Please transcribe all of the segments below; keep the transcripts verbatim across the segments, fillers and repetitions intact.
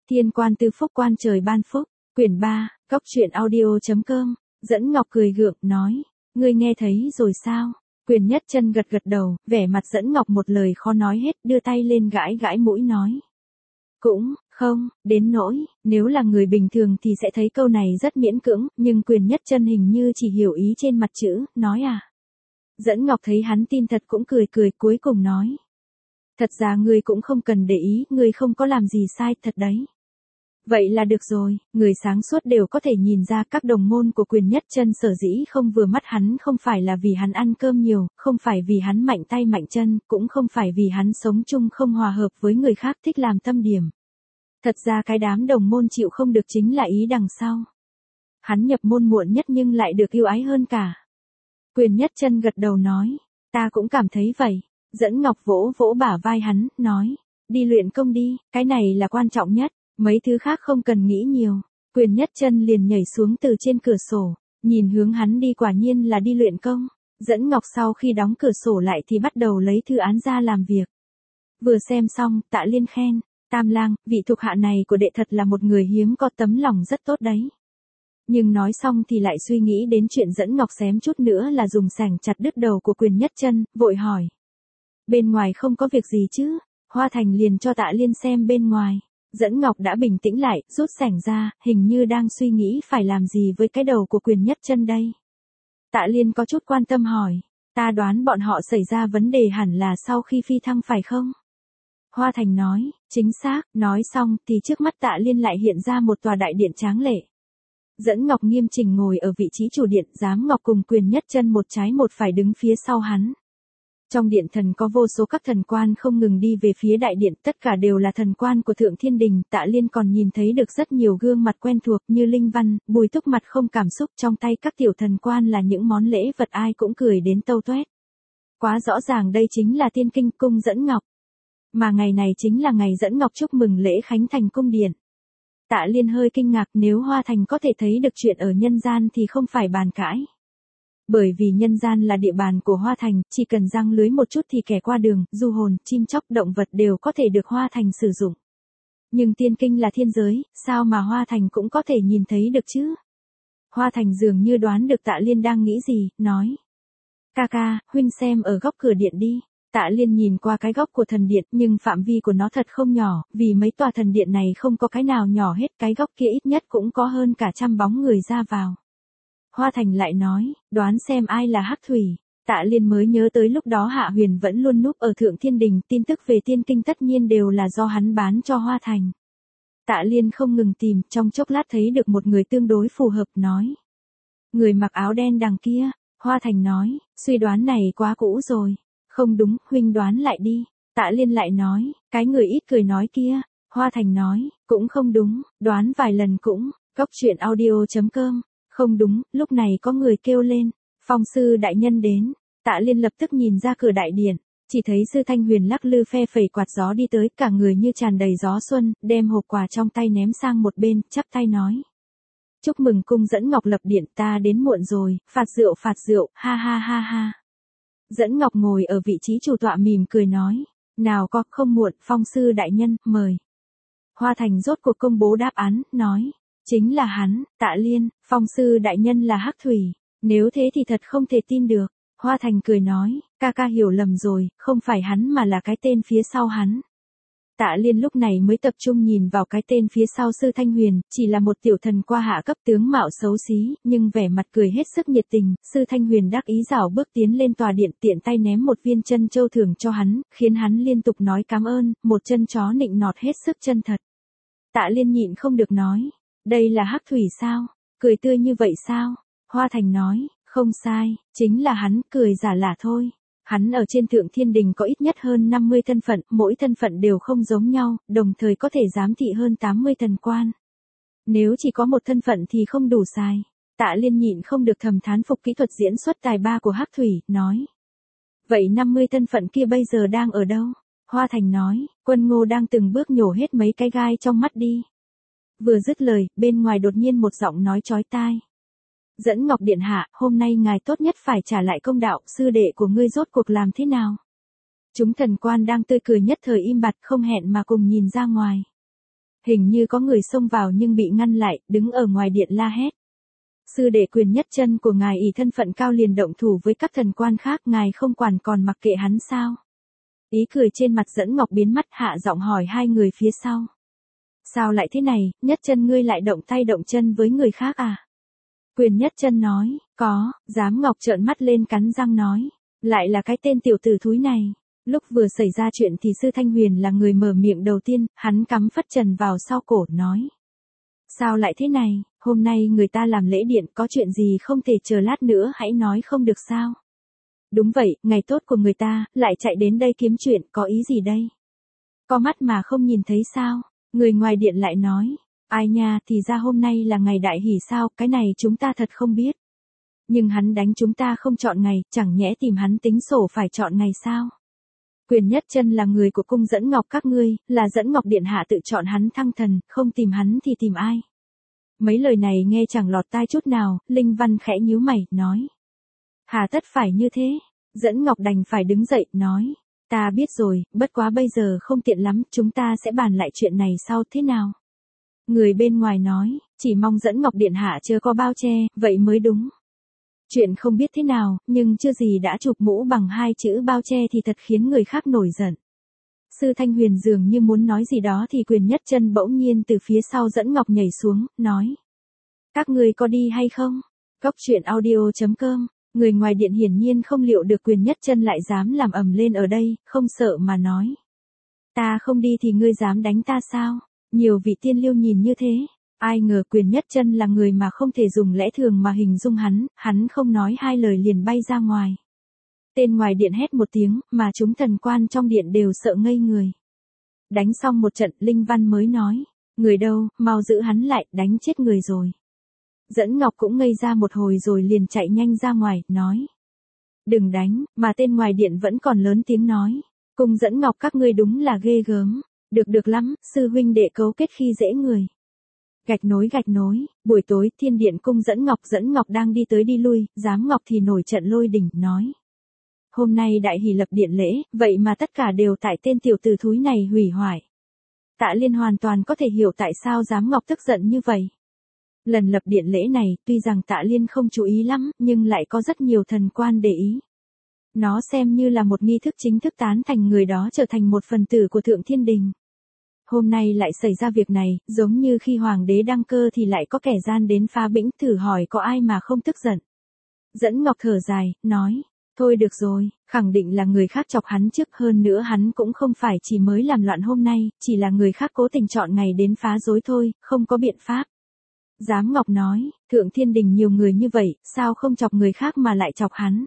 Thiên quan tư phúc quan trời ban phúc, quyển ba, góc truyện audio.com, Dẫn Ngọc cười gượng, nói, ngươi nghe thấy rồi sao? Quyền Nhất Chân gật gật đầu, vẻ mặt Dẫn Ngọc một lời khó nói hết, đưa tay lên gãi gãi mũi nói. Cũng, không, đến nỗi, nếu là người bình thường thì sẽ thấy câu này rất miễn cưỡng, nhưng Quyền Nhất Chân hình như chỉ hiểu ý trên mặt chữ, nói à. Dẫn Ngọc thấy hắn tin thật cũng cười cười, cuối cùng nói. Thật ra ngươi cũng không cần để ý, ngươi không có làm gì sai, thật đấy. Vậy là được rồi, người sáng suốt đều có thể nhìn ra các đồng môn của Quyền Nhất Chân sở dĩ không vừa mắt hắn không phải là vì hắn ăn cơm nhiều, không phải vì hắn mạnh tay mạnh chân, cũng không phải vì hắn sống chung không hòa hợp với người khác thích làm tâm điểm. Thật ra cái đám đồng môn chịu không được chính là ý đằng sau. Hắn nhập môn muộn nhất nhưng lại được yêu ái hơn cả. Quyền Nhất Chân gật đầu nói, ta cũng cảm thấy vậy. Dẫn Ngọc vỗ vỗ bả vai hắn, nói, đi luyện công đi, cái này là quan trọng nhất, mấy thứ khác không cần nghĩ nhiều. Quyền Nhất Chân liền nhảy xuống từ trên cửa sổ, nhìn hướng hắn đi, quả nhiên là đi luyện công. Dẫn Ngọc sau khi đóng cửa sổ lại thì bắt đầu lấy thư án ra làm việc. Vừa xem xong, Tạ Liên khen, Tam lang, vị thuộc hạ này của đệ thật là một người hiếm có tấm lòng rất tốt đấy. Nhưng nói xong thì lại suy nghĩ đến chuyện Dẫn Ngọc xém chút nữa là dùng sẻng chặt đứt đầu của Quyền Nhất Chân, vội hỏi. Bên ngoài không có việc gì chứ? Hoa Thành liền cho Tạ Liên xem bên ngoài. Dẫn Ngọc đã bình tĩnh lại, rút sẻng ra, hình như đang suy nghĩ phải làm gì với cái đầu của Quyền Nhất Chân đây. Tạ Liên có chút quan tâm hỏi, ta đoán bọn họ xảy ra vấn đề hẳn là sau khi phi thăng phải không? Hoa Thành nói, chính xác, nói xong thì trước mắt Tạ Liên lại hiện ra một tòa đại điện tráng lệ. Dẫn Ngọc nghiêm chỉnh ngồi ở vị trí chủ điện, Giám Ngọc cùng Quyền Nhất Chân một trái một phải đứng phía sau hắn. Trong điện thần có vô số các thần quan không ngừng đi về phía đại điện, tất cả đều là thần quan của Thượng Thiên Đình. Tạ Liên còn nhìn thấy được rất nhiều gương mặt quen thuộc như Linh Văn, Bùi Túc mặt không cảm xúc, trong tay các tiểu thần quan là những món lễ vật ai cũng cười đến tâu toét. Quá rõ ràng đây chính là Tiên Kinh cung Dẫn Ngọc. Mà ngày này chính là ngày Dẫn Ngọc chúc mừng lễ khánh thành cung điện. Tạ Liên hơi kinh ngạc, nếu Hoa Thành có thể thấy được chuyện ở nhân gian thì không phải bàn cãi. Bởi vì nhân gian là địa bàn của Hoa Thành, chỉ cần giăng lưới một chút thì kẻ qua đường, du hồn, chim chóc, động vật đều có thể được Hoa Thành sử dụng. Nhưng tiên kinh là thiên giới, sao mà Hoa Thành cũng có thể nhìn thấy được chứ? Hoa Thành dường như đoán được Tạ Liên đang nghĩ gì, nói. Ca ca, huynh xem ở góc cửa điện đi. Tạ Liên nhìn qua cái góc của thần điện, nhưng phạm vi của nó thật không nhỏ, vì mấy tòa thần điện này không có cái nào nhỏ hết, cái góc kia ít nhất cũng có hơn cả trăm bóng người ra vào. Hoa Thành lại nói, đoán xem ai là Hắc Thủy. Tạ Liên mới nhớ tới lúc đó Hạ Huyền vẫn luôn núp ở Thượng Thiên Đình, tin tức về tiên kinh tất nhiên đều là do hắn bán cho Hoa Thành. Tạ Liên không ngừng tìm, trong chốc lát thấy được một người tương đối phù hợp, nói. Người mặc áo đen đằng kia. Hoa Thành nói, suy đoán này quá cũ rồi. Không đúng, huynh đoán lại đi. Tạ Liên lại nói, cái người ít cười nói kia. Hoa Thành nói, cũng không đúng, đoán vài lần cũng. Góc truyện audio.com. Không đúng, lúc này có người kêu lên, Phong sư đại nhân đến. Tạ Liên lập tức nhìn ra cửa đại điện, chỉ thấy Sư Thanh Huyền lắc lư phe phẩy quạt gió đi tới, cả người như tràn đầy gió xuân, đem hộp quà trong tay ném sang một bên, chắp tay nói. Chúc mừng cung Dẫn Ngọc lập điện, ta đến muộn rồi, phạt rượu phạt rượu, ha ha ha ha. Dẫn Ngọc ngồi ở vị trí chủ tọa mỉm cười nói, nào có, không muộn, Phong sư đại nhân, mời. Hoa Thành rốt cuộc công bố đáp án, nói. Chính là hắn, Tạ Liên, Phong sư đại nhân là Hắc Thủy, nếu thế thì thật không thể tin được. Hoa Thành cười nói, ca ca hiểu lầm rồi, không phải hắn mà là cái tên phía sau hắn. Tạ Liên lúc này mới tập trung nhìn vào cái tên phía sau Sư Thanh Huyền, chỉ là một tiểu thần qua hạ cấp tướng mạo xấu xí, nhưng vẻ mặt cười hết sức nhiệt tình. Sư Thanh Huyền đắc ý rảo bước tiến lên tòa điện, tiện tay ném một viên chân châu thưởng cho hắn, khiến hắn liên tục nói cảm ơn, một chân chó nịnh nọt hết sức chân thật. Tạ Liên nhịn không được nói. Đây là Hắc Thủy sao? Cười tươi như vậy sao? Hoa Thành nói, không sai, chính là hắn, cười giả lả thôi. Hắn ở trên Thượng Thiên Đình có ít nhất hơn năm mươi thân phận, mỗi thân phận đều không giống nhau, đồng thời có thể giám thị hơn tám mươi thần quan. Nếu chỉ có một thân phận thì không đủ sai. Tạ Liên nhịn không được thầm thán phục kỹ thuật diễn xuất tài ba của Hắc Thủy, nói. Vậy năm mươi thân phận kia bây giờ đang ở đâu? Hoa Thành nói, Quân Ngô đang từng bước nhổ hết mấy cái gai trong mắt đi. Vừa dứt lời, bên ngoài đột nhiên một giọng nói chói tai. Dẫn Ngọc điện hạ, hôm nay ngài tốt nhất phải trả lại công đạo, sư đệ của ngươi rốt cuộc làm thế nào? Chúng thần quan đang tươi cười nhất thời im bặt, không hẹn mà cùng nhìn ra ngoài. Hình như có người xông vào nhưng bị ngăn lại, đứng ở ngoài điện la hét. Sư đệ Quyền Nhất Chân của ngài ỷ thân phận cao liền động thủ với các thần quan khác, ngài không quản còn mặc kệ hắn sao? Ý cười trên mặt Dẫn Ngọc biến mất, hạ giọng hỏi hai người phía sau. Sao lại thế này, Nhất Chân ngươi lại động tay động chân với người khác à? Quyền Nhất Chân nói, có. Giám Ngọc trợn mắt lên cắn răng nói, lại là cái tên tiểu tử thúi này. Lúc vừa xảy ra chuyện thì Sư Thanh Huyền là người mở miệng đầu tiên, hắn cắm phất trần vào sau cổ, nói. Sao lại thế này, hôm nay người ta làm lễ điện, có chuyện gì không thể chờ lát nữa hãy nói không được sao? Đúng vậy, ngày tốt của người ta, lại chạy đến đây kiếm chuyện, có ý gì đây? Có mắt mà không nhìn thấy sao? Người ngoài điện lại nói, ai nha, thì ra hôm nay là ngày đại hỷ sao, cái này chúng ta thật không biết. Nhưng hắn đánh chúng ta không chọn ngày, chẳng nhẽ tìm hắn tính sổ phải chọn ngày sao? Quyền Nhất Chân là người của cung Dẫn Ngọc các ngươi, là Dẫn Ngọc điện hạ tự chọn hắn thăng thần, không tìm hắn thì tìm ai? Mấy lời này nghe chẳng lọt tai chút nào, Linh Văn khẽ nhíu mày, nói. Hà tất phải như thế? Dẫn Ngọc đành phải đứng dậy, nói. Ta biết rồi, bất quá bây giờ không tiện lắm, chúng ta sẽ bàn lại chuyện này sau, thế nào? Người bên ngoài nói, chỉ mong Dẫn Ngọc điện hạ chưa có bao che, vậy mới đúng. Chuyện không biết thế nào, nhưng chưa gì đã chụp mũ bằng hai chữ bao che thì thật khiến người khác nổi giận. Sư Thanh Huyền dường như muốn nói gì đó thì Quyền Nhất Chân bỗng nhiên từ phía sau Dẫn Ngọc nhảy xuống, nói. Các ngươi có đi hay không? Cốc truyện audio chấm com. Người ngoài điện hiển nhiên không liệu được Quyền Nhất Chân lại dám làm ầm lên ở đây, không sợ mà nói. Ta không đi thì ngươi dám đánh ta sao? Nhiều vị tiên liêu nhìn như thế. Ai ngờ Quyền Nhất Chân là người mà không thể dùng lẽ thường mà hình dung hắn, hắn không nói hai lời liền bay ra ngoài. Tên ngoài điện hét một tiếng, mà chúng thần quan trong điện đều sợ ngây người. Đánh xong một trận, Linh Văn mới nói, người đâu, mau giữ hắn lại, đánh chết người rồi. Dẫn Ngọc cũng ngây ra một hồi rồi liền chạy nhanh ra ngoài, nói. Đừng đánh, mà tên ngoài điện vẫn còn lớn tiếng nói. Cung Dẫn Ngọc các ngươi đúng là ghê gớm. Được được lắm, sư huynh đệ cấu kết khi dễ người. Gạch nối gạch nối, buổi tối thiên điện cung Dẫn Ngọc Dẫn Ngọc đang đi tới đi lui, Giám Ngọc thì nổi trận lôi đình, nói. Hôm nay đại hỷ lập điện lễ, vậy mà tất cả đều tại tên tiểu tử thúi này hủy hoại. Tạ Liên hoàn toàn có thể hiểu tại sao Giám Ngọc tức giận như vậy. Lần lập điện lễ này, tuy rằng Tạ Liên không chú ý lắm, nhưng lại có rất nhiều thần quan để ý. Nó xem như là một nghi thức chính thức tán thành người đó trở thành một phần tử của Thượng Thiên Đình. Hôm nay lại xảy ra việc này, giống như khi hoàng đế đăng cơ thì lại có kẻ gian đến phá bĩnh, thử hỏi có ai mà không tức giận. Dẫn Ngọc thở dài, nói, thôi được rồi, khẳng định là người khác chọc hắn trước, hơn nữa hắn cũng không phải chỉ mới làm loạn hôm nay, chỉ là người khác cố tình chọn ngày đến phá rối thôi, không có biện pháp. Giám Ngọc nói, Thượng Thiên Đình nhiều người như vậy, sao không chọc người khác mà lại chọc hắn?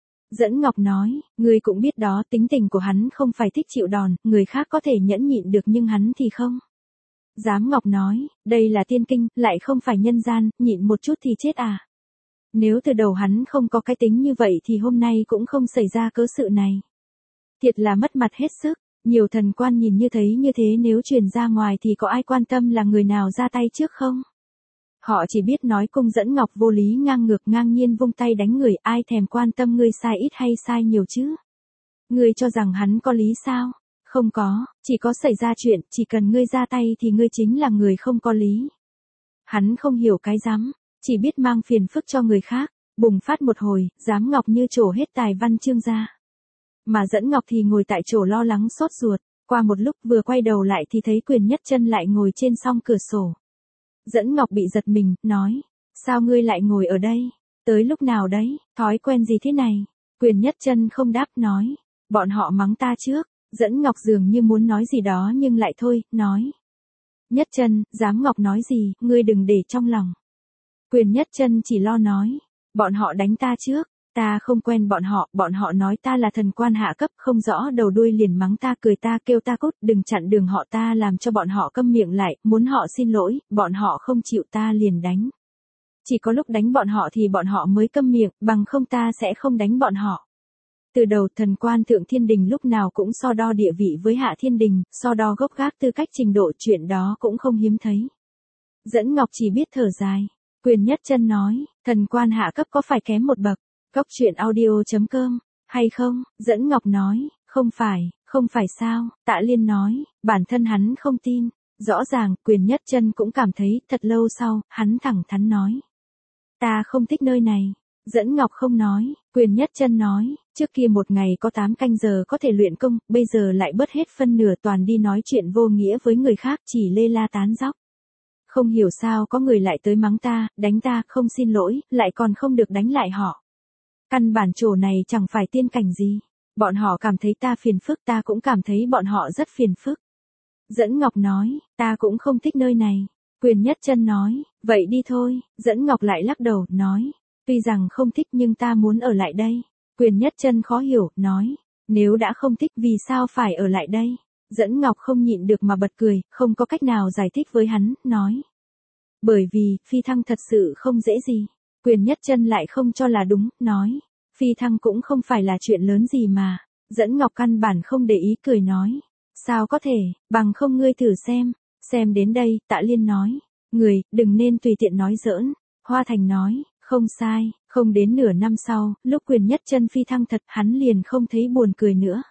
Dẫn Ngọc nói, ngươi cũng biết đó, tính tình của hắn không phải thích chịu đòn, người khác có thể nhẫn nhịn được nhưng hắn thì không. Giám Ngọc nói, đây là tiên kinh, lại không phải nhân gian, nhịn một chút thì chết à. Nếu từ đầu hắn không có cái tính như vậy thì hôm nay cũng không xảy ra cớ sự này. Thiệt là mất mặt hết sức, nhiều thần quan nhìn như thấy như thế nếu truyền ra ngoài thì có ai quan tâm là người nào ra tay trước không? Họ chỉ biết nói cung Dẫn Ngọc vô lý ngang ngược ngang nhiên vung tay đánh người, ai thèm quan tâm ngươi sai ít hay sai nhiều chứ? Ngươi cho rằng hắn có lý sao? Không có, chỉ có xảy ra chuyện, chỉ cần ngươi ra tay thì ngươi chính là người không có lý. Hắn không hiểu cái rắm, chỉ biết mang phiền phức cho người khác, bùng phát một hồi, Giám Ngọc như trổ hết tài văn chương ra. Mà Dẫn Ngọc thì ngồi tại chỗ lo lắng sốt ruột, qua một lúc vừa quay đầu lại thì thấy Quyền Nhất Chân lại ngồi trên song cửa sổ. Dẫn Ngọc bị giật mình, nói, sao ngươi lại ngồi ở đây? Tới lúc nào đấy, thói quen gì thế này? Quyền Nhất Chân không đáp, nói, bọn họ mắng ta trước. Dẫn Ngọc dường như muốn nói gì đó nhưng lại thôi, nói. Nhất Chân, Giám Ngọc nói gì, ngươi đừng để trong lòng. Quyền Nhất Chân chỉ lo nói, bọn họ đánh ta trước, ta không quen bọn họ, bọn họ nói ta là thần quan hạ cấp, không rõ đầu đuôi liền mắng ta, cười ta, kêu ta cút, đừng chặn đường họ, ta làm cho bọn họ câm miệng lại, muốn họ xin lỗi, bọn họ không chịu ta liền đánh. Chỉ có lúc đánh bọn họ thì bọn họ mới câm miệng, bằng không ta sẽ không đánh bọn họ. Từ đầu thần quan Thượng Thiên Đình lúc nào cũng so đo địa vị với Hạ Thiên Đình, so đo gốc gác tư cách trình độ, chuyện đó cũng không hiếm thấy. Dẫn Ngọc chỉ biết thở dài. Quyền Nhất Chân nói, thần quan hạ cấp có phải kém một bậc? Cốc truyện audio chấm com, hay không? Dẫn Ngọc nói, không phải, không phải sao? Tạ Liên nói, bản thân hắn không tin. Rõ ràng, Quyền Nhất Chân cũng cảm thấy, thật lâu sau, hắn thẳng thắn nói. Ta không thích nơi này. Dẫn Ngọc không nói, Quyền Nhất Chân nói, trước kia một ngày có tám canh giờ có thể luyện công, bây giờ lại bớt hết phân nửa toàn đi nói chuyện vô nghĩa với người khác, chỉ lê la tán dóc. Không hiểu sao có người lại tới mắng ta, đánh ta, không xin lỗi, lại còn không được đánh lại họ. Căn bản chỗ này chẳng phải tiên cảnh gì. Bọn họ cảm thấy ta phiền phức, ta cũng cảm thấy bọn họ rất phiền phức. Dẫn Ngọc nói, ta cũng không thích nơi này. Quyền Nhất Chân nói, vậy đi thôi. Dẫn Ngọc lại lắc đầu, nói, tuy rằng không thích nhưng ta muốn ở lại đây. Quyền Nhất Chân khó hiểu, nói, nếu đã không thích vì sao phải ở lại đây? Dẫn Ngọc không nhịn được mà bật cười, không có cách nào giải thích với hắn, nói. Bởi vì, phi thăng thật sự không dễ gì. Quyền Nhất Chân lại không cho là đúng, nói. Phi thăng cũng không phải là chuyện lớn gì mà. Dẫn Ngọc căn bản không để ý, cười nói. Sao có thể, bằng không ngươi thử xem. Xem đến đây, Tạ Liên nói. Người, đừng nên tùy tiện nói giỡn. Hoa Thành nói, không sai, không đến nửa năm sau, lúc Quyền Nhất Chân phi thăng thật, hắn liền không thấy buồn cười nữa.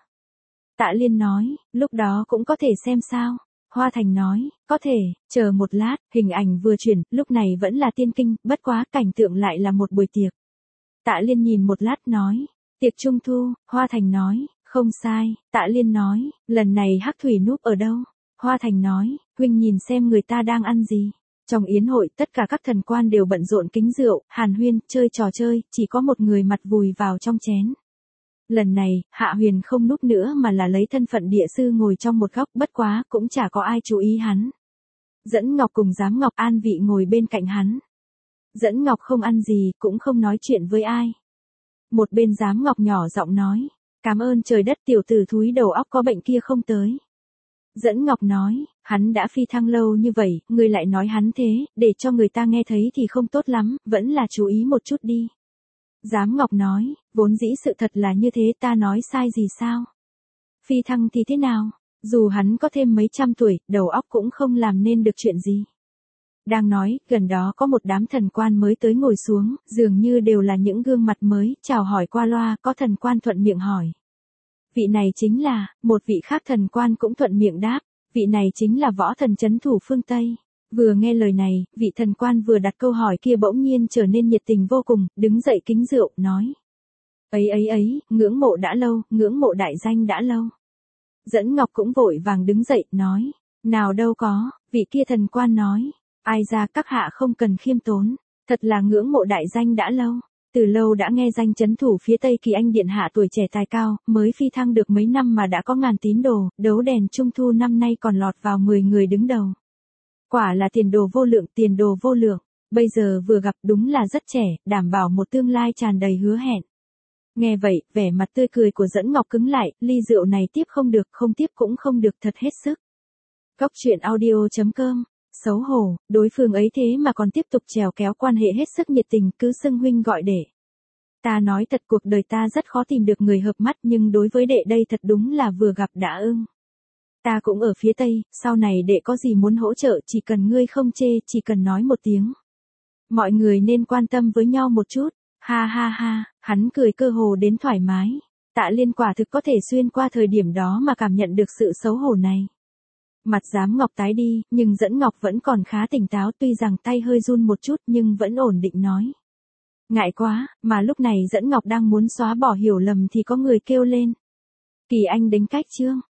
Tạ Liên nói, lúc đó cũng có thể xem sao. Hoa Thành nói, có thể, chờ một lát, hình ảnh vừa chuyển, lúc này vẫn là tiên kinh, bất quá cảnh tượng lại là một buổi tiệc. Tạ Liên nhìn một lát nói, tiệc trung thu. Hoa Thành nói, không sai. Tạ Liên nói, lần này Hắc Thủy núp ở đâu? Hoa Thành nói, huynh nhìn xem người ta đang ăn gì. Trong yến hội, tất cả các thần quan đều bận rộn kính rượu, hàn huyên, chơi trò chơi, chỉ có một người mặt vùi vào trong chén. Lần này, Hạ Huyền không núp nữa mà là lấy thân phận địa sư ngồi trong một góc, bất quá, cũng chả có ai chú ý hắn. Dẫn Ngọc cùng Giám Ngọc an vị ngồi bên cạnh hắn. Dẫn Ngọc không ăn gì, cũng không nói chuyện với ai. Một bên Giám Ngọc nhỏ giọng nói, cảm ơn trời đất tiểu tử thúi đầu óc có bệnh kia không tới. Dẫn Ngọc nói, hắn đã phi thăng lâu như vậy, ngươi lại nói hắn thế, để cho người ta nghe thấy thì không tốt lắm, vẫn là chú ý một chút đi. Giám Ngọc nói, vốn dĩ sự thật là như thế, ta nói sai gì sao? Phi thăng thì thế nào? Dù hắn có thêm mấy trăm tuổi, đầu óc cũng không làm nên được chuyện gì. Đang nói, gần đó có một đám thần quan mới tới ngồi xuống, dường như đều là những gương mặt mới, chào hỏi qua loa, có thần quan thuận miệng hỏi. Vị này chính là, một vị khác thần quan cũng thuận miệng đáp, vị này chính là võ thần trấn thủ phương Tây. Vừa nghe lời này, vị thần quan vừa đặt câu hỏi kia bỗng nhiên trở nên nhiệt tình vô cùng, đứng dậy kính rượu, nói. Ấy ấy ấy, ngưỡng mộ đã lâu, ngưỡng mộ đại danh đã lâu. Dẫn Ngọc cũng vội vàng đứng dậy, nói. Nào đâu có, vị kia thần quan nói. Ai ra các hạ không cần khiêm tốn, thật là ngưỡng mộ đại danh đã lâu. Từ lâu đã nghe danh trấn thủ phía Tây Kỳ Anh điện hạ tuổi trẻ tài cao, mới phi thăng được mấy năm mà đã có ngàn tín đồ, đấu đèn trung thu năm nay còn lọt vào mười người đứng đầu. Quả là tiền đồ vô lượng, tiền đồ vô lượng. Bây giờ vừa gặp đúng là rất trẻ, đảm bảo một tương lai tràn đầy hứa hẹn. Nghe vậy, vẻ mặt tươi cười của Dẫn Ngọc cứng lại, ly rượu này tiếp không được, không tiếp cũng không được, thật hết sức. Góc truyện audio chấm com. Xấu hổ, đối phương ấy thế mà còn tiếp tục trèo kéo quan hệ hết sức nhiệt tình, cứ xưng huynh gọi đệ. Ta nói thật, cuộc đời ta rất khó tìm được người hợp mắt, nhưng đối với đệ đây thật đúng là vừa gặp đã ưng. Ta cũng ở phía Tây, sau này đệ có gì muốn hỗ trợ, chỉ cần ngươi không chê, chỉ cần nói một tiếng. Mọi người nên quan tâm với nhau một chút. Ha ha ha, hắn cười cơ hồ đến thoải mái. Tạ Liên quả thực có thể xuyên qua thời điểm đó mà cảm nhận được sự xấu hổ này. Mặt Giám Ngọc tái đi, nhưng Dẫn Ngọc vẫn còn khá tỉnh táo, tuy rằng tay hơi run một chút nhưng vẫn ổn định nói. Ngại quá, mà lúc này Dẫn Ngọc đang muốn xóa bỏ hiểu lầm thì có người kêu lên. Kỳ Anh đánh cách chương.